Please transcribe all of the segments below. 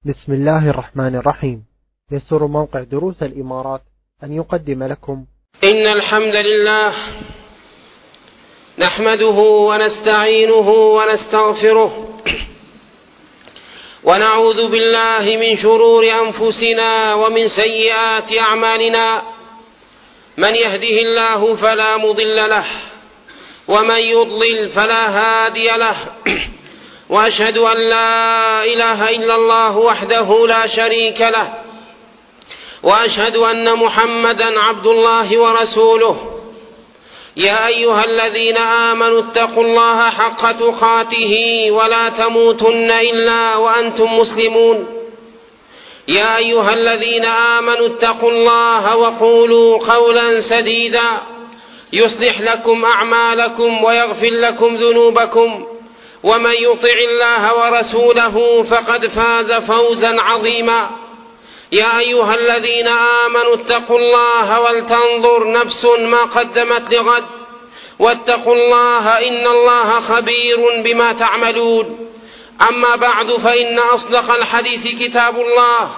بسم الله الرحمن الرحيم. يسر موقع دروس الإمارات أن يقدم لكم إن الحمد لله نحمده ونستعينه ونستغفره ونعوذ بالله من شرور أنفسنا ومن سيئات أعمالنا. من يهده الله فلا مضل له ومن يضلل فلا هادي له. وأشهد أن لا إله إلا الله وحده لا شريك له، وأشهد أن محمدا عبد الله ورسوله. يا أيها الذين آمنوا اتقوا الله حق تقاته ولا تموتن إلا وأنتم مسلمون. يا أيها الذين آمنوا اتقوا الله وقولوا قولا سديدا يصلح لكم أعمالكم ويغفر لكم ذنوبكم، ومن يطع الله ورسوله فقد فاز فوزا عظيما. يا أيها الذين آمنوا اتقوا الله ولتنظر نفس ما قدمت لغد، واتقوا الله إن الله خبير بما تعملون. أما بعد، فإن أصدق الحديث كتاب الله،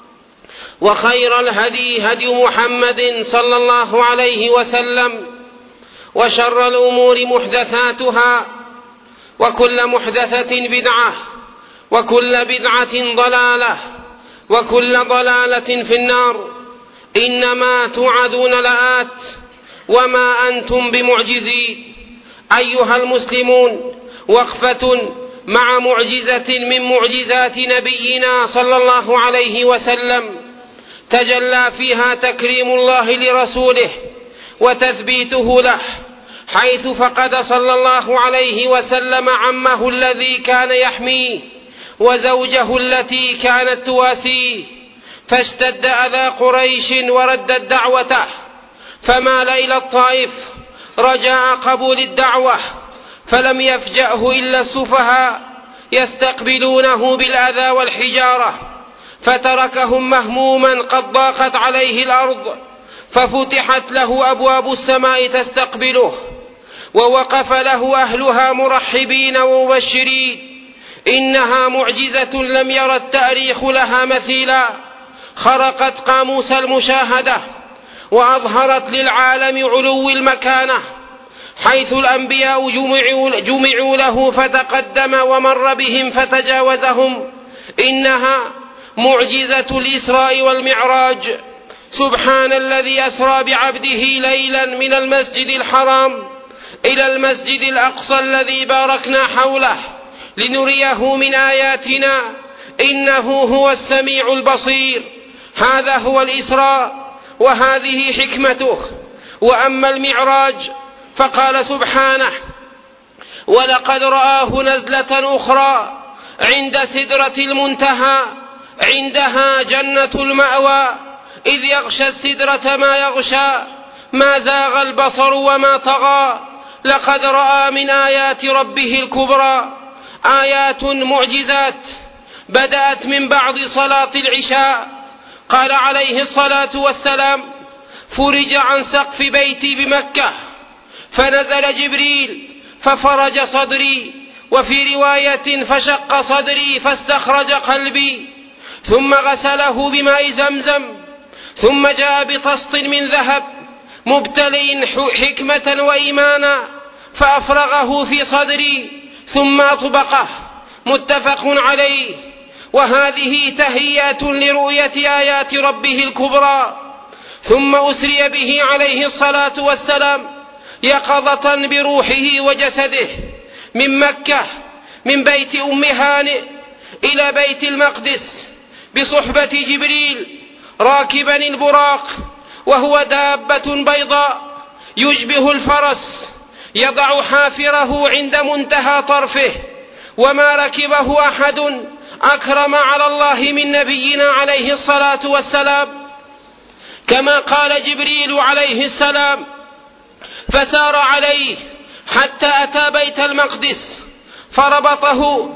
وخير الهدي هدي محمد صلى الله عليه وسلم، وشر الأمور محدثاتها، وكل محدثة بدعة، وكل بدعة ضلالة، وكل ضلالة في النار. إنما توعدون لآت وما أنتم بمعجزين. أيها المسلمون، وقفة مع معجزة من معجزات نبينا صلى الله عليه وسلم تجلى فيها تكريم الله لرسوله وتثبيته له، حيث فقد صلى الله عليه وسلم عمه الذي كان يحميه وزوجه التي كانت تواسيه، فاشتد أذى قريش وردت دعوته، فمال إلى الطائف رجاء قبول الدعوة، فلم يفجأه إلا السفهاء يستقبلونه بالأذى والحجارة، فتركهم مهموما قد ضاقت عليه الأرض، ففتحت له أبواب السماء تستقبله، ووقف له أهلها مرحبين ومبشرين. إنها معجزة لم ير التاريخ لها مثيلا، خرقت قاموس المشاهدة وأظهرت للعالم علو المكانة، حيث الأنبياء جمعوا له فتقدم ومر بهم فتجاوزهم. إنها معجزة الإسراء والمعراج. سبحان الذي أسرى بعبده ليلا من المسجد الحرام إلى المسجد الأقصى الذي باركنا حوله لنريه من آياتنا، إنه هو السميع البصير. هذا هو الإسراء وهذه حكمته. وأما المعراج فقال سبحانه: ولقد رآه نزلة أخرى عند سدرة المنتهى عندها جنة المأوى إذ يغشى السدرة ما يغشى ما زاغ البصر وما طغى لقد رأى من آيات ربه الكبرى. آيات معجزات بدأت من بعد صلاة العشاء. قال عليه الصلاة والسلام: فرج عن سقف بيتي بمكة، فنزل جبريل ففرج صدري، وفي رواية فشق صدري فاستخرج قلبي، ثم غسله بماء زمزم، ثم جاء بطست من ذهب مبتلين حكمة وإيمانا فأفرغه في صدري ثم أطبقه، متفق عليه. وهذه تهيئة لرؤية آيات ربه الكبرى. ثم أسري به عليه الصلاة والسلام يقظة بروحه وجسده من مكة، من بيت أم هانئ إلى بيت المقدس بصحبة جبريل راكبا البراق، وهو دابة بيضاء يشبه الفرس يضع حافره عند منتهى طرفه، وما ركبه أحد أكرم على الله من نبينا عليه الصلاة والسلام. كما قال جبريل عليه السلام: فسار عليه حتى أتى بيت المقدس، فربطه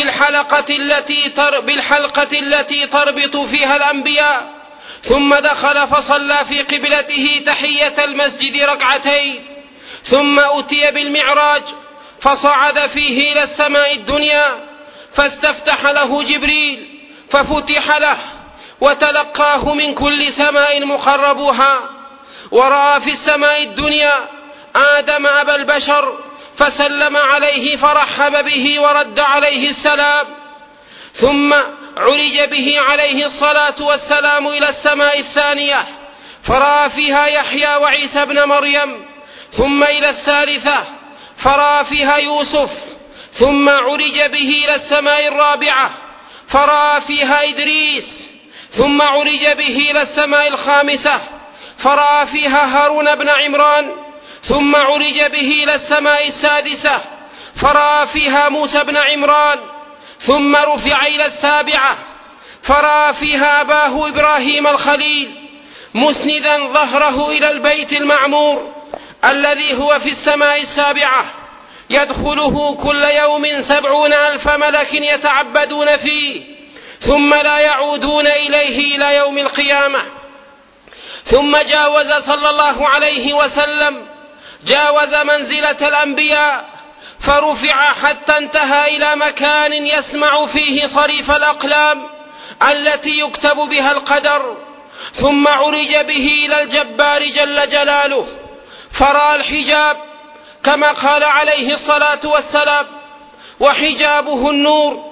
بالحلقة التي تربط فيها الأنبياء، ثم دخل فصلى في قبلته تحية المسجد ركعتين، ثم أتي بالمعراج فصعد فيه إلى السماء الدنيا، فاستفتح له جبريل ففتح له وتلقاه من كل سماء مقربوها، ورأى في السماء الدنيا آدم أبا البشر فسلم عليه فرحب به ورد عليه السلام، ثم عرج به عليه الصلاة والسلام إلى السماء الثانية فرأى فيها يحيى وعيسى ابن مريم، ثم إلى الثالثة فرأى فيها يوسف، ثم عرج به إلى السماء الرابعة فرأى فيها إدريس، ثم عرج به إلى السماء الخامسة فرأى فيها هارون بن عمران، ثم عرج به إلى السماء السادسة فرأى فيها موسى بن عمران، ثم رفع إلى السابعة فرأى فيها أباه إبراهيم الخليل مسندا ظهره إلى البيت المعمور الذي هو في السماء السابعة، يدخله كل يوم 70,000 ملك يتعبدون فيه ثم لا يعودون إليه إلى يوم القيامة. ثم جاوز صلى الله عليه وسلم منزلة الأنبياء فرفع حتى انتهى إلى مكان يسمع فيه صريف الأقلام التي يكتب بها القدر، ثم عرج به إلى الجبار جل جلاله فرأى الحجاب كما قال عليه الصلاة والسلام: وحجابه النور،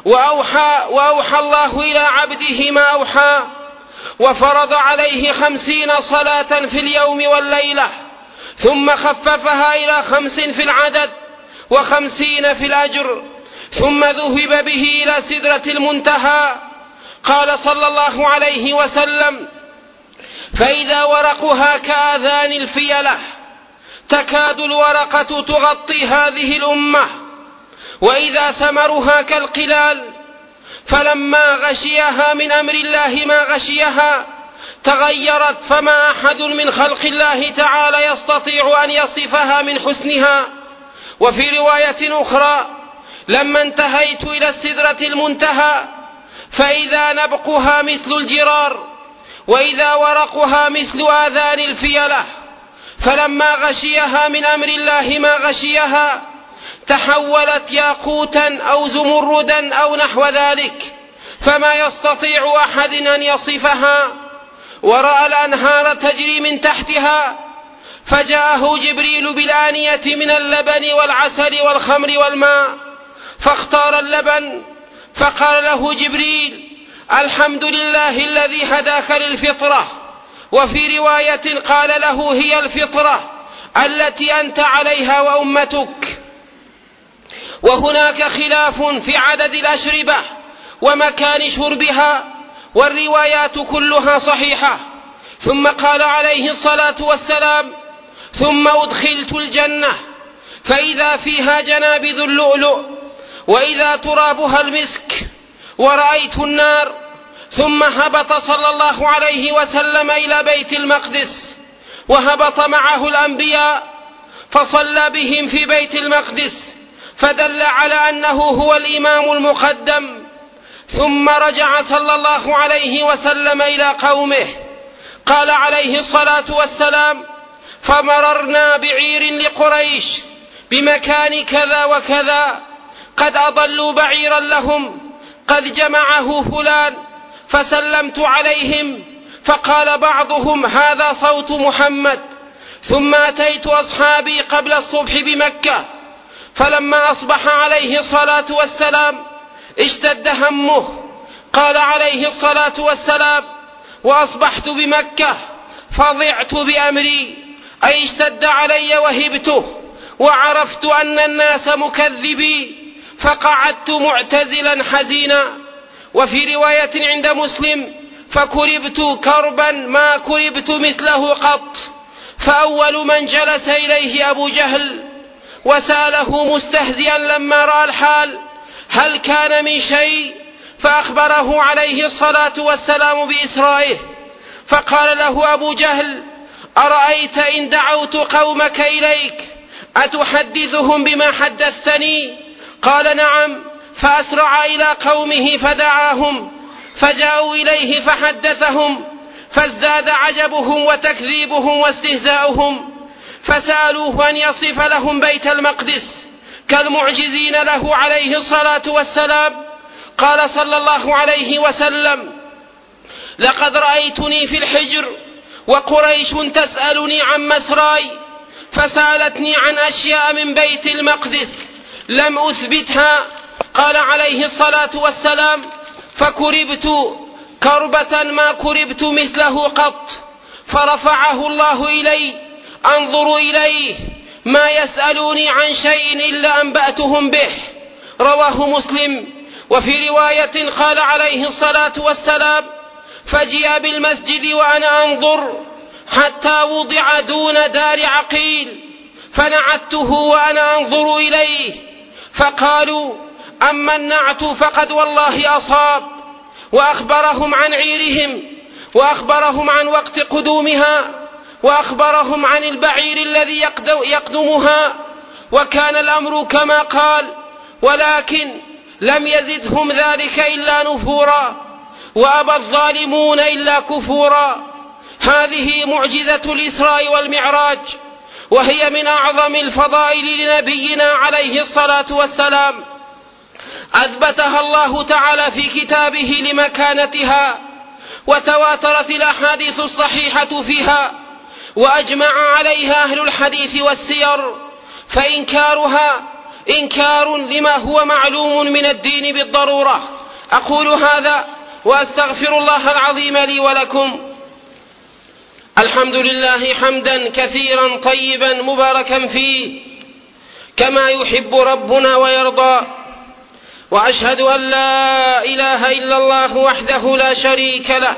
وأوحى الله إلى عبده ما أوحى، وفرض عليه 50 صلاة في اليوم والليلة، ثم خففها إلى 5 في العدد و50 في الأجر، ثم ذهب به إلى سدرة المنتهى. قال صلى الله عليه وسلم: فإذا ورقها كآذان الفيلة تكاد الورقة تغطي هذه الأمة، وإذا ثمرها كالقلال، فلما غشيها من أمر الله ما غشيها تغيرت، فما أحد من خلق الله تعالى يستطيع أن يصفها من حسنها. وفي رواية أخرى: لما انتهيت إلى السدرة المنتهى فإذا نبقها مثل الجرار، وإذا ورقها مثل آذان الفيلة، فلما غشيها من أمر الله ما غشيها تحولت ياقوتا أو زمردا أو نحو ذلك، فما يستطيع أحد أن يصفها. ورأى الأنهار تجري من تحتها، فجاءه جبريل بالآنية من اللبن والعسل والخمر والماء، فاختار اللبن، فقال له جبريل: الحمد لله الذي هداك للفطرة. وفي رواية قال له: هي الفطرة التي أنت عليها وأمتك. وهناك خلاف في عدد الأشربة ومكان شربها، والروايات كلها صحيحة. ثم قال عليه الصلاة والسلام: ثم أدخلت الجنة فإذا فيها جنابذ اللؤلؤ وإذا ترابها المسك، ورأيت النار. ثم هبط صلى الله عليه وسلم إلى بيت المقدس، وهبط معه الأنبياء فصلى بهم في بيت المقدس، فدل على أنه هو الإمام المقدم. ثم رجع صلى الله عليه وسلم إلى قومه، قال عليه الصلاة والسلام: فمررنا بعير لقريش بمكان كذا وكذا، قد أضلوا بعيرا لهم قد جمعه فلان، فسلمت عليهم، فقال بعضهم: هذا صوت محمد. ثم أتيت أصحابي قبل الصبح بمكة، فلما أصبح عليه الصلاة والسلام اشتد همه، قال عليه الصلاة والسلام: وأصبحت بمكة فضعت بأمري، أي اشتد علي وهبته، وعرفت أن الناس مكذبي، فقعدت معتزلا حزينا. وفي رواية عند مسلم: فكربت كربا ما كربت مثله قط. فأول من جلس إليه أبو جهل وسأله مستهزئا لما رأى الحال: هل كان من شيء؟ فأخبره عليه الصلاة والسلام بإسرائه، فقال له أبو جهل: أرأيت إن دعوت قومك إليك أتحدثهم بما حدثتني؟ قال: نعم. فأسرع إلى قومه فدعاهم، فجاءوا إليه فحدثهم، فازداد عجبهم وتكذيبهم واستهزاؤهم، فسألوه أن يصف لهم بيت المقدس كالمعجزين له عليه الصلاة والسلام. قال صلى الله عليه وسلم: لقد رأيتني في الحجر وقريش تسألني عن مسراي، فسألتني عن أشياء من بيت المقدس لم أثبتها. قال عليه الصلاة والسلام: فكربت كربة ما كربت مثله قط، فرفعه الله إلي أنظر إليه، ما يسألوني عن شيء إلا أنبأتهم به. رواه مسلم. وفي رواية قال عليه الصلاة والسلام: فجيء بالمسجد وأنا أنظر حتى وضع دون دار عقيل، فنعته وأنا أنظر إليه، فقالوا: أما النعت فقد والله أصاب. وأخبرهم عن عيرهم، وأخبرهم عن وقت قدومها، وأخبرهم عن البعير الذي يقدمها، وكان الأمر كما قال، ولكن لم يزدهم ذلك إلا نفورا، وأبى الظالمون إلا كفورا. هذه معجزة الإسراء والمعراج، وهي من أعظم الفضائل لنبينا عليه الصلاة والسلام، أثبتها الله تعالى في كتابه لمكانتها، وتواترت الأحاديث الصحيحة فيها، وأجمع عليها أهل الحديث والسير، فإنكارها إنكار لما هو معلوم من الدين بالضرورة. أقول هذا وأستغفر الله العظيم لي ولكم. الحمد لله حمدا كثيرا طيبا مباركا فيه كما يحب ربنا ويرضى، وأشهد أن لا إله إلا الله وحده لا شريك له،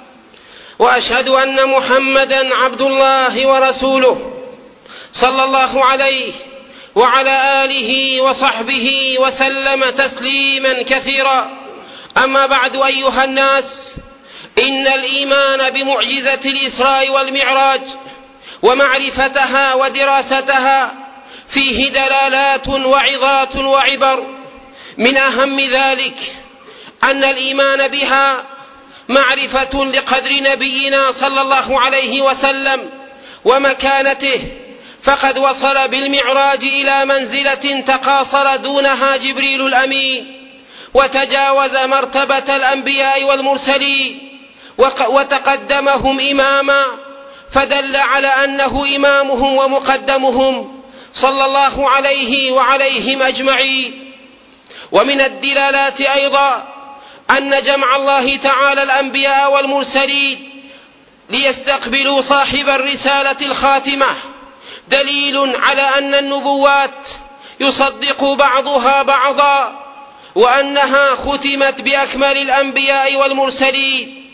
وأشهد أن محمدا عبد الله ورسوله صلى الله عليه وعلى آله وصحبه وسلم تسليما كثيرا. أما بعد، أيها الناس، إن الإيمان بمعجزة الإسراء والمعراج ومعرفتها ودراستها فيه دلالات وعظات وعبر. من أهم ذلك أن الإيمان بها معرفة لقدر نبينا صلى الله عليه وسلم ومكانته، فقد وصل بالمعراج إلى منزلة تقاصر دونها جبريل الأمين، وتجاوز مرتبة الأنبياء والمرسلين، وتقدمهم إماما، فدل على أنه إمامهم ومقدمهم صلى الله عليه وعليهم أجمعين. ومن الدلالات أيضا أن جمع الله تعالى الأنبياء والمرسلين ليستقبلوا صاحب الرسالة الخاتمة دليل على أن النبوات يصدق بعضها بعضا، وأنها ختمت بأكمل الأنبياء والمرسلين.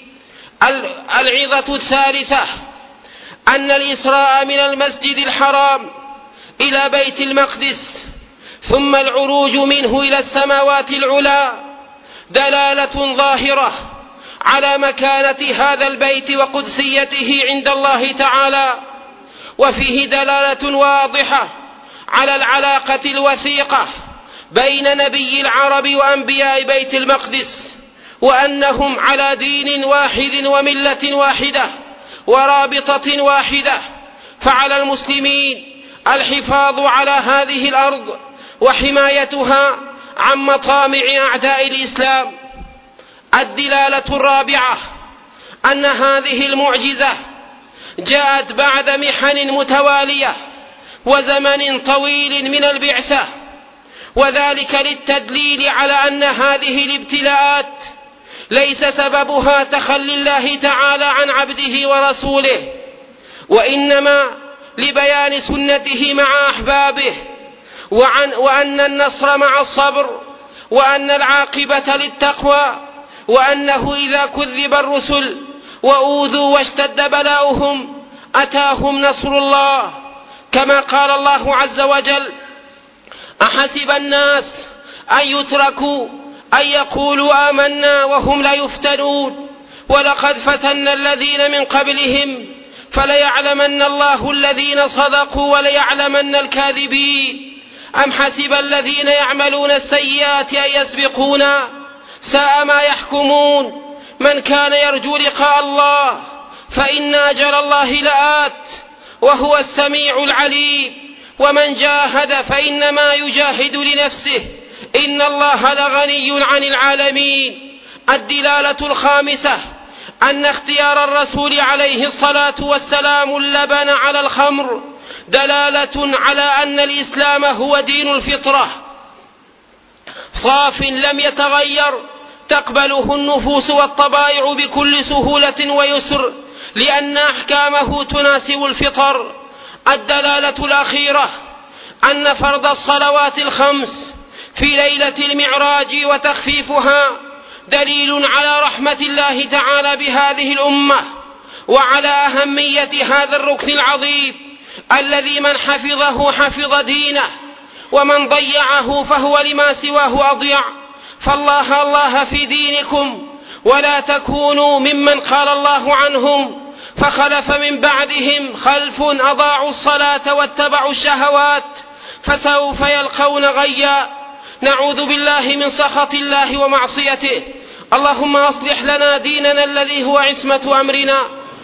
العظة الثالثة أن الإسراء من المسجد الحرام إلى بيت المقدس ثم العروج منه إلى السماوات العلى دلالة ظاهرة على مكانة هذا البيت وقدسيته عند الله تعالى، وفيه دلالة واضحة على العلاقة الوثيقة بين نبي العرب وأنبياء بيت المقدس، وأنهم على دين واحد وملة واحدة ورابطة واحدة. فعلى المسلمين الحفاظ على هذه الأرض وحمايتها عن مطامع أعداء الإسلام. الدلالة الرابعة أن هذه المعجزة جاءت بعد محن متوالية وزمن طويل من البعثة، وذلك للتدليل على أن هذه الابتلاءات ليس سببها تخلي الله تعالى عن عبده ورسوله، وإنما لبيان سنته مع أحبابه، وأن النصر مع الصبر، وأن العاقبة للتقوى، وأنه إذا كذب الرسل وأوذوا واشتد بلاؤهم أتاهم نصر الله، كما قال الله عز وجل: أحسب الناس أن يتركوا أن يقولوا آمنا وهم لا يفتنون ولقد فتنا الذين من قبلهم فليعلمن الله الذين صدقوا وليعلمن الكاذبين. أم حسب الذين يعملون السيئات أن يسبقونا ساء ما يحكمون. من كان يرجو لقاء الله فإن أجل الله لآت وهو السميع العليم، ومن جاهد فإنما يجاهد لنفسه إن الله لغني عن العالمين. الدلالة الخامسة أن اختيار الرسول عليه الصلاة والسلام اللبن على الخمر دلالة على أن الإسلام هو دين الفطرة صاف لم يتغير تقبله النفوس والطبائع بكل سهولة ويسر، لأن أحكامه تناسب الفطر. الدلالة الأخيرة أن فرض الصلوات الخمس في ليلة المعراج وتخفيفها دليل على رحمة الله تعالى بهذه الأمة وعلى أهمية هذا الركن العظيم الذي من حفظه حفظ دينه، ومن ضيعه فهو لما سواه أضيع. فالله الله في دينكم، ولا تكونوا ممن قال الله عنهم فخلف من بعدهم خلف أضاعوا الصلاة واتبعوا الشهوات فسوف يلقون غيا. نعوذ بالله من سخط الله ومعصيته. اللهم أصلح لنا ديننا الذي هو عصمة أمرنا،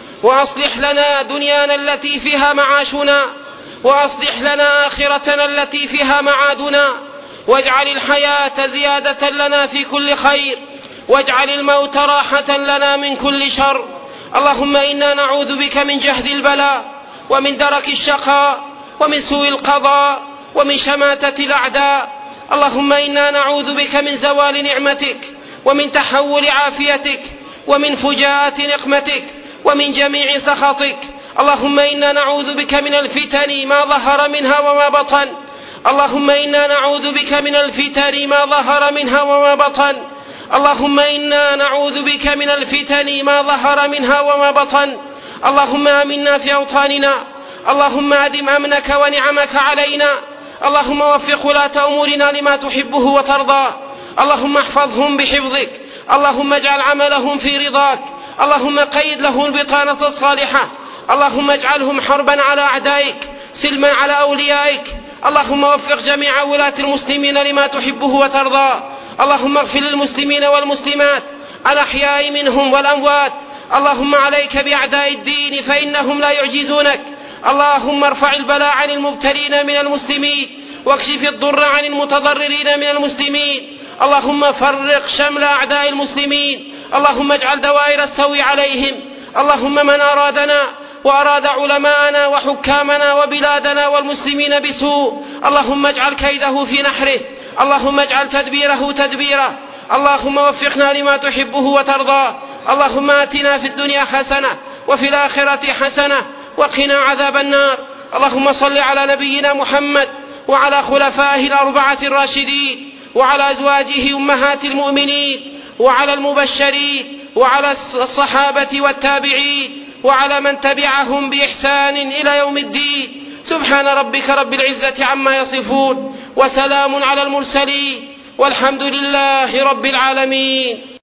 وأصلح لنا دنيانا التي فيها معاشنا، وأصلح لنا آخرتنا التي فيها معادنا، واجعل الحياة زيادة لنا في كل خير، واجعل الموت راحة لنا من كل شر. اللهم إنا نعوذ بك من جهد البلاء، ومن درك الشقاء، ومن سوء القضاء، ومن شماتة الأعداء. اللهم إنا نعوذ بك من زوال نعمتك، ومن تحول عافيتك، ومن فجاءة نقمتك، ومن جميع سخطك. اللهم إنا نعوذ بك من الفتن ما ظهر منها وما بطن. اللهم إنا نعوذ بك من الفتن ما ظهر منها وما بطن. اللهم إنا نعوذ بك من الفتن ما ظهر منها وما بطن. اللهم آمنا في أوطاننا. اللهم أدم أمنك ونعمك علينا. اللهم وفق ولاة أمورنا لما تحبه وترضى. اللهم احفظهم بحفظك. اللهم اجعل عملهم في رضاك. اللهم قيد لهم البطانة الصالحة. اللهم اجعلهم حربا على أعدائك، سلما على أوليائك. اللهم وفق جميع ولاة المسلمين لما تحبه وترضى. اللهم اغفر للمسلمين والمسلمات الأحياء منهم والأموات. اللهم عليك بأعداء الدين فإنهم لا يعجزونك. اللهم ارفع البلاء عن المبتلين من المسلمين، واكشف الضر عن المتضررين من المسلمين. اللهم فرق شمل أعداء المسلمين. اللهم اجعل دوائر السوء عليهم. اللهم من أرادنا وأراد علماءنا وحكامنا وبلادنا والمسلمين بسوء، اللهم اجعل كيده في نحره. اللهم اجعل تدبيره تدبيره. اللهم وفقنا لما تحبه وترضى. اللهم آتنا في الدنيا حسنة وفي الآخرة حسنة وقنا عذاب النار. اللهم صل على نبينا محمد وعلى خلفائه الأربعة الراشدين وعلى أزواجه أمهات المؤمنين وعلى المبشرين وعلى الصحابة والتابعين وعلى من تبعهم بإحسان إلى يوم الدين. سبحان ربك رب العزة عما يصفون، وسلام على المرسلين، والحمد لله رب العالمين.